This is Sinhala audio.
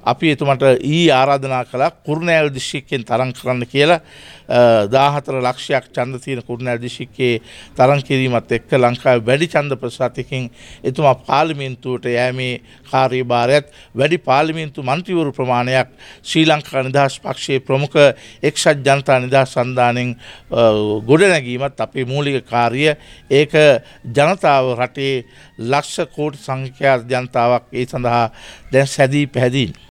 අපි එතුමට ආරාධනා කළා කුරුණෑගල දිස්ත්‍රික්කයෙන් තරඟ කරන්න කියලා 14 ලක්ෂයක් ඡන්ද තියෙන කුරුණෑගල දිස්ත්‍රික්කයේ තරඟ කිරීමත් එක්ක ලංකාවේ වැඩි ඡන්ද ප්‍රතිශතයකින් එතුමා පාර්ලිමේන්තුවට යෑමේ කාර්යභාරයත් වැඩි පාර්ලිමේන්තු මන්ත්‍රීවරු ප්‍රමාණයක් ශ්‍රී ලංකා නිදහස් පක්ෂයේ ප්‍රමුඛ එක්සත් ජනතා නිදහස් සන්ධානයෙන් ගොඩනැගීමත් අපේ මූලික කාර්යය. ඒක ජනතාව රටේ ලක්ෂ කෝටි සංඛ්‍යාත ජනතාවක් ඒ සඳහා දැන් සැදී පැහැදී